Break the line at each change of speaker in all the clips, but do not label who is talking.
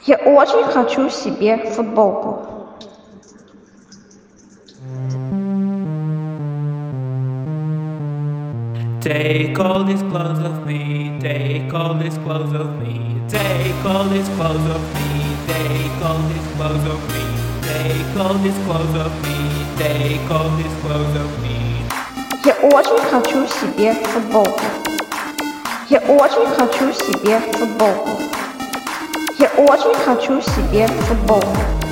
Я очень хочу себе футболку.
Take all these clothes off me, take all these clothes off me, take all these clothes off me, take all these clothes off me, take all these clothes off me, take all these clothes off me.
Я очень хочу себе футболку. Я очень хочу себе футболку. Я очень хочу себе футболку.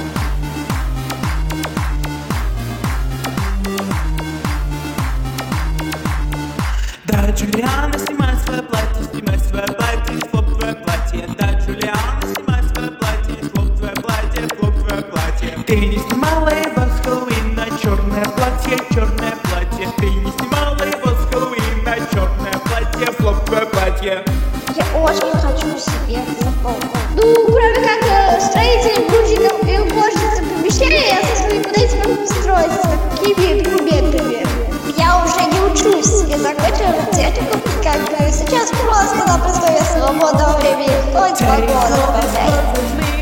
Да, Джулиана, снимай свое платье, хлоп твое платье. Да, Джулиана, снимай свое платье, хлоп твое платье. Ты не снимала его с Хэллоуина, черное платье. Ты не снимала его с Хэллоуина, черное платье, хлоп твое платье.
Я очень хочу себе футболку.
Ну, кроме как строителем, грузчиком и уборщицей помещения, я со своими подойдем устроиться с такими документами. Я уже не учусь, я закончила технику, как бы сейчас просто-напросто я свободного времени хоть 2 года добавляю.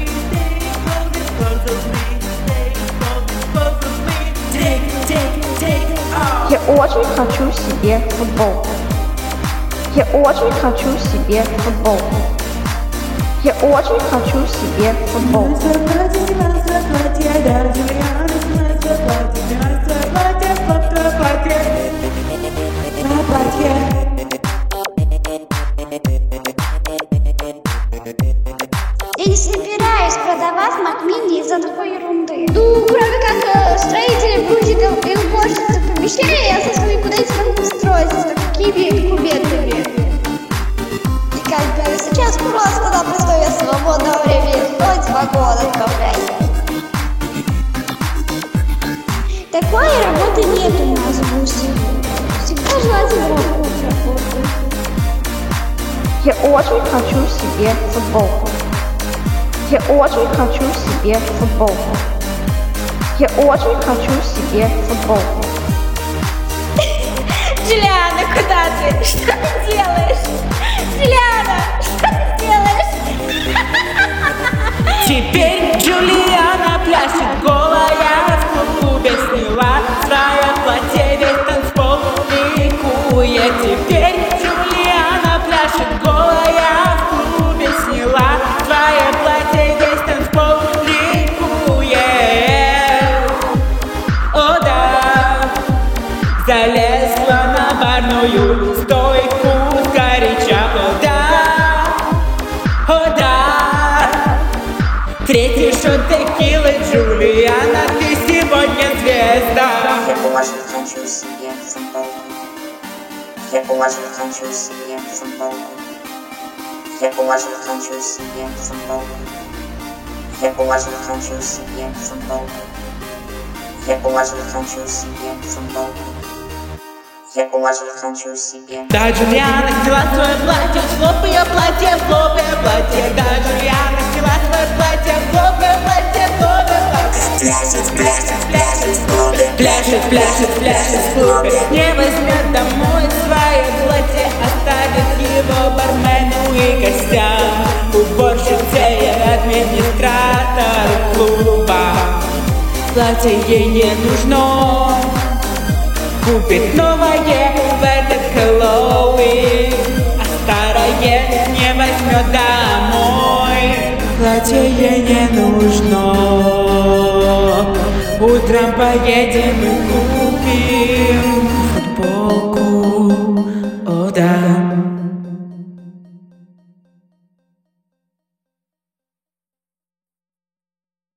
Я очень хочу себе футболку. Я очень хочу себе футболку. Я очень хочу себе футболку.
Я не собираюсь продавать Макмини из-за такой ерунды. Ну, кроме как строителем, грузчиком и уборщицей помещения, я со своими подойдем устроиться с такими документами. И как бы сейчас просто-напросто я свободного времени хоть 2 года добавляю. Такой работы нет у нас в ВУЗе. Всегда желательно работу.
Я очень хочу себе футболку. Я очень хочу себе футболку. Я очень хочу себе футболку.
Джулиана, куда ты? Что ты делаешь? Джулиана, что ты делаешь?
Теперь Джулиана пляшет голая, в клубе сняла свое платье, весь танцпол ликует. Теперь Джулиана пляшет голая, в клубе сняла свое платье, весь танцпол ликует. О да, залезла на барную стойку сгоряча. О да, третий шот текилы, Джулиана, ты сегодня звезда.
Я очень хочу себе футболку. Я очень хочу себе футболку. Я очень хочу себе футболку. Я очень хочу себе футболку. Я очень хочу себе футболку. Я очень хочу себе.
Да, Джулиана сняла свое платье, хлоп ее платье, хлоп ее платье. Да, Джулиана сняла свое платье, хлоп ее платье, хлоп ее платье. Пляшет в клубе, не возьмет домой свое платье, оставит его бармену и гостям, уборщице и администратору клуба. Платье ей не нужно, купит новое в этот Хэллоуин, а старое не возьмет домой. Платье ей не нужно, утром поедем и купим футболку.